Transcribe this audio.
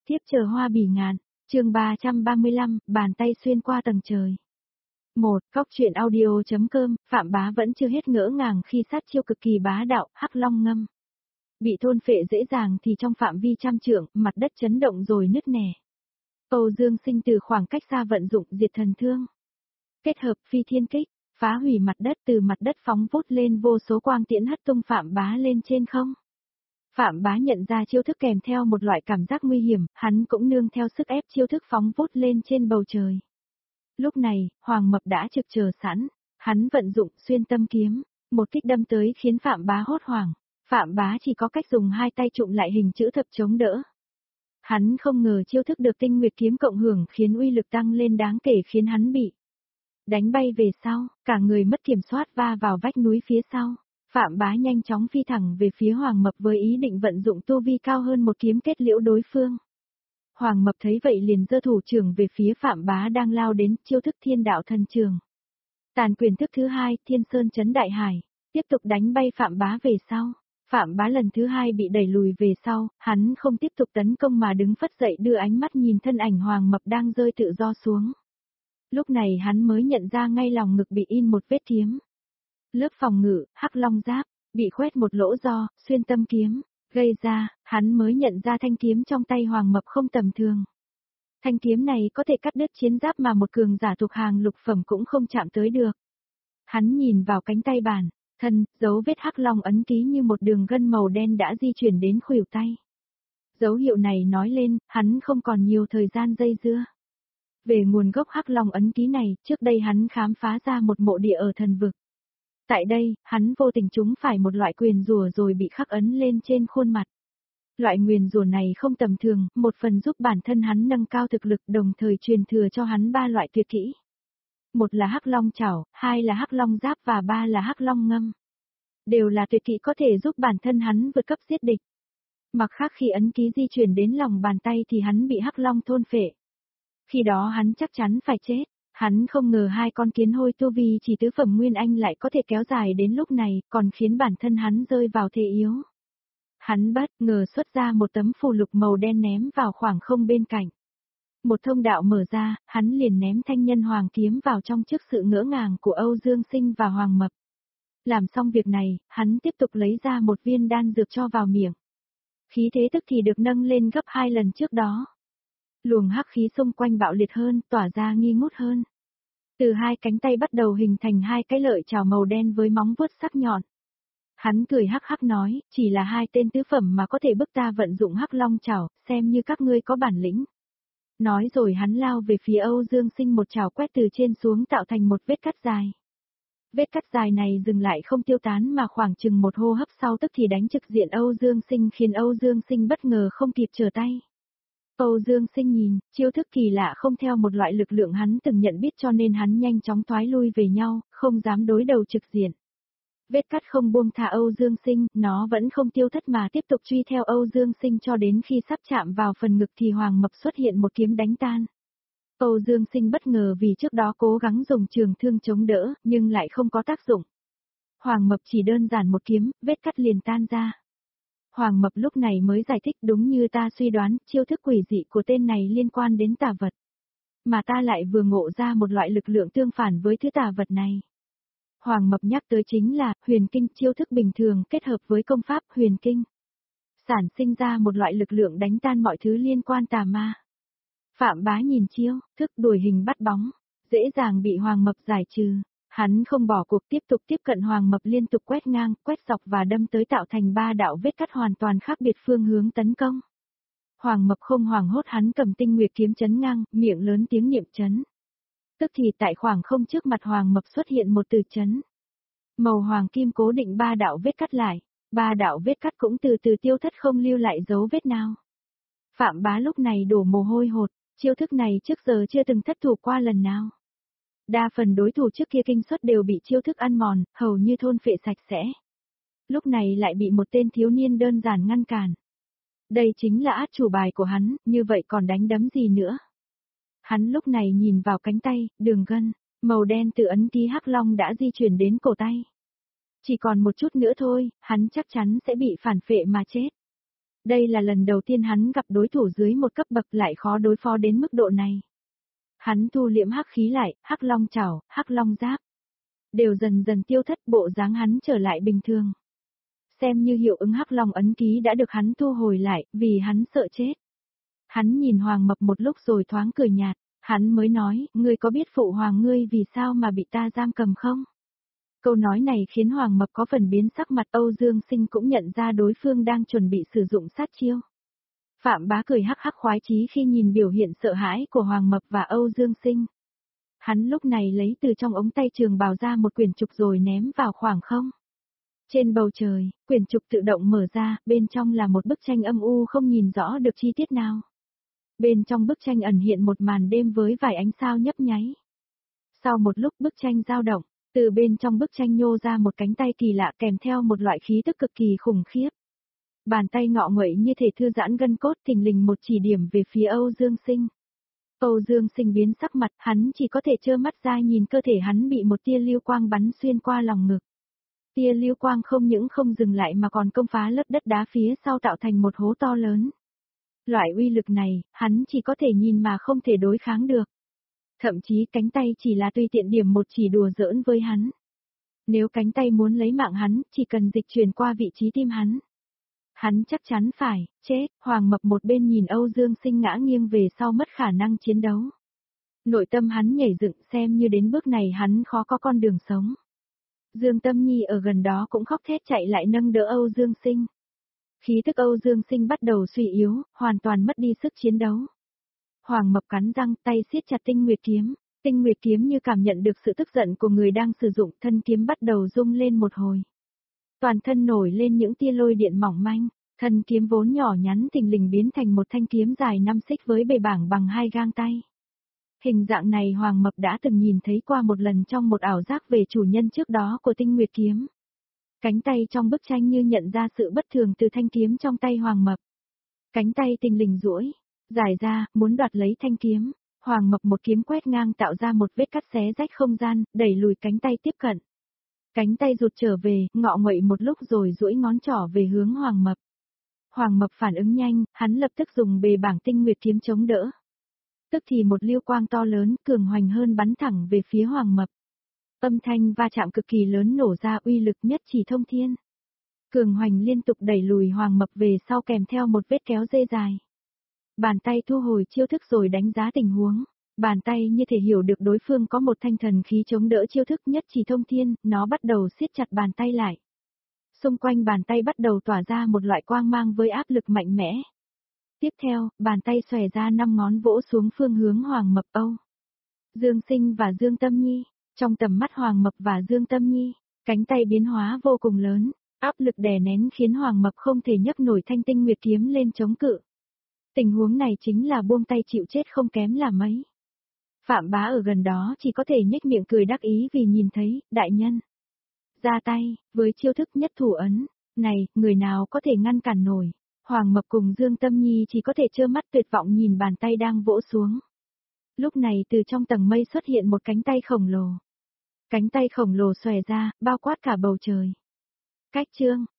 tiếp chờ hoa bỉ ngạn, chương 335, bàn tay xuyên qua tầng trời. 1. Góc truyện audio.com, Phạm Bá vẫn chưa hết ngỡ ngàng khi sát chiêu cực kỳ bá đạo, Hắc Long ngâm. Bị thôn phệ dễ dàng thì trong phạm vi trăm trượng, mặt đất chấn động rồi nứt nẻ. Âu Dương Sinh từ khoảng cách xa vận dụng diệt thần thương. Kết hợp phi thiên kích, phá hủy mặt đất, từ mặt đất phóng vút lên vô số quang tiễn hất tung Phạm Bá lên trên không. Phạm Bá nhận ra chiêu thức kèm theo một loại cảm giác nguy hiểm, hắn cũng nương theo sức ép chiêu thức phóng vút lên trên bầu trời. Lúc này, Hoàng Mập đã trực chờ sẵn, hắn vận dụng xuyên tâm kiếm, một kích đâm tới khiến Phạm Bá hốt hoảng. Phạm Bá chỉ có cách dùng hai tay trụm lại hình chữ thập chống đỡ. Hắn không ngờ chiêu thức được Tinh Nguyệt kiếm cộng hưởng khiến uy lực tăng lên đáng kể, khiến hắn bị đánh bay về sau, cả người mất kiểm soát va vào vách núi phía sau. Phạm Bá nhanh chóng phi thẳng về phía Hoàng Mập với ý định vận dụng tu vi cao hơn một kiếm kết liễu đối phương. Hoàng Mập thấy vậy liền giơ thủ trưởng về phía Phạm Bá đang lao đến, chiêu thức Thiên Đạo Thần Trường. Tàn quyền thức thứ hai, Thiên Sơn Chấn Đại Hải, tiếp tục đánh bay Phạm Bá về sau. Phạm Bá lần thứ hai bị đẩy lùi về sau, hắn không tiếp tục tấn công mà đứng phất dậy đưa ánh mắt nhìn thân ảnh Hoàng Mập đang rơi tự do xuống. Lúc này hắn mới nhận ra ngay lòng ngực bị in một vết kiếm. Lớp phòng ngự, Hắc Long giáp, bị khoét một lỗ do, xuyên tâm kiếm, gây ra, hắn mới nhận ra thanh kiếm trong tay Hoàng Mập không tầm thường. Thanh kiếm này có thể cắt đứt chiến giáp mà một cường giả thuộc hàng lục phẩm cũng không chạm tới được. Hắn nhìn vào cánh tay bản thân, dấu vết Hắc Long ấn ký như một đường gân màu đen đã di chuyển đến khuỷu tay. Dấu hiệu này nói lên, hắn không còn nhiều thời gian dây dưa. Về nguồn gốc Hắc Long ấn ký này, trước đây hắn khám phá ra một mộ địa ở thần vực. Tại đây, hắn vô tình trúng phải một loại nguyền rủa rồi bị khắc ấn lên trên khuôn mặt. Loại nguyền rủa này không tầm thường, một phần giúp bản thân hắn nâng cao thực lực, đồng thời truyền thừa cho hắn 3 loại tuyệt kỹ. Một là Hắc Long Chảo, 2 là Hắc Long Giáp và 3 là Hắc Long Ngâm. Đều là tuyệt kỹ có thể giúp bản thân hắn vượt cấp giết địch. Mặc khác khi ấn ký di chuyển đến lòng bàn tay thì hắn bị Hắc Long thôn phệ. Khi đó hắn chắc chắn phải chết. Hắn không ngờ 2 con kiến hôi tu vi chỉ tứ phẩm Nguyên Anh lại có thể kéo dài đến lúc này, còn khiến bản thân hắn rơi vào thế yếu. Hắn bất ngờ xuất ra một tấm phù lục màu đen ném vào khoảng không bên cạnh. Một thông đạo mở ra, hắn liền ném thanh nhân hoàng kiếm vào trong trước sự ngỡ ngàng của Âu Dương Sinh và Hoàng Mập. Làm xong việc này, hắn tiếp tục lấy ra một viên đan dược cho vào miệng. Khí thế tức thì được nâng lên gấp 2 lần trước đó. Luồng hắc khí xung quanh bạo liệt hơn, tỏa ra nghi ngút hơn. Từ 2 cánh tay bắt đầu hình thành 2 cái lợi chảo màu đen với móng vuốt sắc nhọn. Hắn cười hắc hắc nói, chỉ là 2 tên tứ phẩm mà có thể bức ta vận dụng Hắc Long chảo, xem như các ngươi có bản lĩnh. Nói rồi hắn lao về phía Âu Dương Sinh, một chảo quét từ trên xuống tạo thành một vết cắt dài. Vết cắt dài này dừng lại không tiêu tán mà khoảng chừng một hô hấp sau tức thì đánh trực diện Âu Dương Sinh, khiến Âu Dương Sinh bất ngờ không kịp trở tay. Âu Dương Sinh nhìn, chiêu thức kỳ lạ không theo một loại lực lượng hắn từng nhận biết, cho nên hắn nhanh chóng thoái lui về nhau, không dám đối đầu trực diện. Vết cắt không buông tha Âu Dương Sinh, nó vẫn không tiêu thất mà tiếp tục truy theo Âu Dương Sinh cho đến khi sắp chạm vào phần ngực thì Hoàng Mập xuất hiện một kiếm đánh tan. Âu Dương Sinh bất ngờ vì trước đó cố gắng dùng trường thương chống đỡ, nhưng lại không có tác dụng. Hoàng Mập chỉ đơn giản một kiếm, vết cắt liền tan ra. Hoàng Mập lúc này mới giải thích, đúng như ta suy đoán, chiêu thức quỷ dị của tên này liên quan đến tà vật. Mà ta lại vừa ngộ ra một loại lực lượng tương phản với thứ tà vật này. Hoàng Mập nhắc tới chính là huyền kinh, chiêu thức bình thường kết hợp với công pháp huyền kinh. Sản sinh ra một loại lực lượng đánh tan mọi thứ liên quan tà ma. Phạm Bá nhìn chiêu thức đuổi hình bắt bóng, dễ dàng bị Hoàng Mập giải trừ. Hắn không bỏ cuộc, tiếp tục tiếp cận Hoàng Mập, liên tục quét ngang, quét dọc và đâm tới tạo thành 3 đạo vết cắt hoàn toàn khác biệt phương hướng tấn công. Hoàng Mập không hoảng hốt, hắn cầm Tinh Nguyệt kiếm chấn ngang, miệng lớn tiếng niệm chấn. Tức thì tại khoảng không trước mặt Hoàng Mập xuất hiện một từ chấn. Màu hoàng kim cố định 3 đạo vết cắt lại, 3 đạo vết cắt cũng từ từ tiêu thất không lưu lại dấu vết nào. Phạm Bá lúc này đổ mồ hôi hột, chiêu thức này trước giờ chưa từng thất thủ qua lần nào. Đa phần đối thủ trước kia kinh suất đều bị chiêu thức ăn mòn, hầu như thôn phệ sạch sẽ. Lúc này lại bị một tên thiếu niên đơn giản ngăn cản. Đây chính là át chủ bài của hắn, như vậy còn đánh đấm gì nữa. Hắn lúc này nhìn vào cánh tay, đường gân màu đen từ ấn ký Hắc Long đã di chuyển đến cổ tay. Chỉ còn một chút nữa thôi, hắn chắc chắn sẽ bị phản phệ mà chết. Đây là lần đầu tiên hắn gặp đối thủ dưới một cấp bậc lại khó đối phó đến mức độ này. Hắn thu liễm hắc khí lại, hắc long chảo, hắc long giáp. Đều dần dần tiêu thất, bộ dáng hắn trở lại bình thường. Xem như hiệu ứng hắc long ấn ký đã được hắn thu hồi lại, vì hắn sợ chết. Hắn nhìn Hoàng Mập một lúc rồi thoáng cười nhạt, hắn mới nói, ngươi có biết phụ hoàng ngươi vì sao mà bị ta giam cầm không? Câu nói này khiến Hoàng Mập có phần biến sắc mặt. Âu Dương Sinh cũng nhận ra đối phương đang chuẩn bị sử dụng sát chiêu. Phạm Bá cười hắc hắc khoái chí khi nhìn biểu hiện sợ hãi của Hoàng Mập và Âu Dương Sinh. Hắn lúc này lấy từ trong ống tay trường bào ra một quyển trục rồi ném vào khoảng không. Trên bầu trời, quyển trục tự động mở ra, bên trong là một bức tranh âm u không nhìn rõ được chi tiết nào. Bên trong bức tranh ẩn hiện một màn đêm với vài ánh sao nhấp nháy. Sau một lúc bức tranh dao động, từ bên trong bức tranh nhô ra một cánh tay kỳ lạ kèm theo một loại khí tức cực kỳ khủng khiếp. Bàn tay ngọ nguậy như thể thư giãn gân cốt, thình lình một chỉ điểm về phía Âu Dương Sinh. Âu Dương Sinh biến sắc mặt, hắn chỉ có thể trơ mắt ra nhìn cơ thể hắn bị một tia lưu quang bắn xuyên qua lòng ngực. Tia lưu quang không những không dừng lại mà còn công phá lớp đất đá phía sau tạo thành một hố to lớn. Loại uy lực này, hắn chỉ có thể nhìn mà không thể đối kháng được. Thậm chí cánh tay chỉ là tùy tiện điểm một chỉ đùa giỡn với hắn. Nếu cánh tay muốn lấy mạng hắn, chỉ cần dịch chuyển qua vị trí tim hắn. Hắn chắc chắn phải, chết. Hoàng Mập một bên nhìn Âu Dương Sinh ngã nghiêng về sau mất khả năng chiến đấu. Nội tâm hắn nhảy dựng, xem như đến bước này hắn khó có con đường sống. Dương Tâm Nhi ở gần đó cũng khóc thét chạy lại nâng đỡ Âu Dương Sinh. Khí tức Âu Dương Sinh bắt đầu suy yếu, hoàn toàn mất đi sức chiến đấu. Hoàng Mập cắn răng, tay siết chặt Tinh Nguyệt kiếm. Tinh Nguyệt kiếm như cảm nhận được sự tức giận của người đang sử dụng, thân kiếm bắt đầu rung lên một hồi. Toàn thân nổi lên những tia lôi điện mỏng manh, thân kiếm vốn nhỏ nhắn thình lình biến thành một thanh kiếm dài 5 xích với bề bảng bằng 2 gang tay. Hình dạng này Hoàng Mập đã từng nhìn thấy qua một lần trong một ảo giác về chủ nhân trước đó của Tinh Nguyệt kiếm. Cánh tay trong bức tranh như nhận ra sự bất thường từ thanh kiếm trong tay Hoàng Mập. Cánh tay thình lình duỗi, dài ra, muốn đoạt lấy thanh kiếm. Hoàng Mập một kiếm quét ngang tạo ra một vết cắt xé rách không gian, đẩy lùi cánh tay tiếp cận. Cánh tay rụt trở về, ngọ nguậy một lúc rồi duỗi ngón trỏ về hướng Hoàng Mập. Hoàng Mập phản ứng nhanh, hắn lập tức dùng bề bảng Tinh Nguyệt kiếm chống đỡ. Tức thì một lưu quang to lớn, cường hoành hơn bắn thẳng về phía Hoàng Mập. Âm thanh va chạm cực kỳ lớn nổ ra, uy lực nhất chỉ thông thiên. Cường hoành liên tục đẩy lùi Hoàng Mập về sau kèm theo một vết kéo dây dài. Bàn tay thu hồi chiêu thức rồi đánh giá tình huống. Bàn tay như thể hiểu được đối phương có một thanh thần khí chống đỡ chiêu thức nhất chỉ thông thiên, nó bắt đầu siết chặt bàn tay lại. Xung quanh bàn tay bắt đầu tỏa ra một loại quang mang với áp lực mạnh mẽ. Tiếp theo, bàn tay xòe ra 5 ngón vỗ xuống phương hướng Hoàng Mập. Âu Dương Sinh và Dương Tâm Nhi. Trong tầm mắt Hoàng Mập và Dương Tâm Nhi, cánh tay biến hóa vô cùng lớn, áp lực đè nén khiến Hoàng Mập không thể nhấc nổi thanh Tinh Nguyệt kiếm lên chống cự. Tình huống này chính là buông tay chịu chết không kém là mấy. Phạm Bá ở gần đó chỉ có thể nhếch miệng cười đắc ý vì nhìn thấy, đại nhân. Ra tay, với chiêu thức nhất thủ ấn, này, người nào có thể ngăn cản nổi. Hoàng Mập cùng Dương Tâm Nhi chỉ có thể trơ mắt tuyệt vọng nhìn bàn tay đang vỗ xuống. Lúc này từ trong tầng mây xuất hiện một cánh tay khổng lồ. Cánh tay khổng lồ xòe ra, bao quát cả bầu trời. Cách chương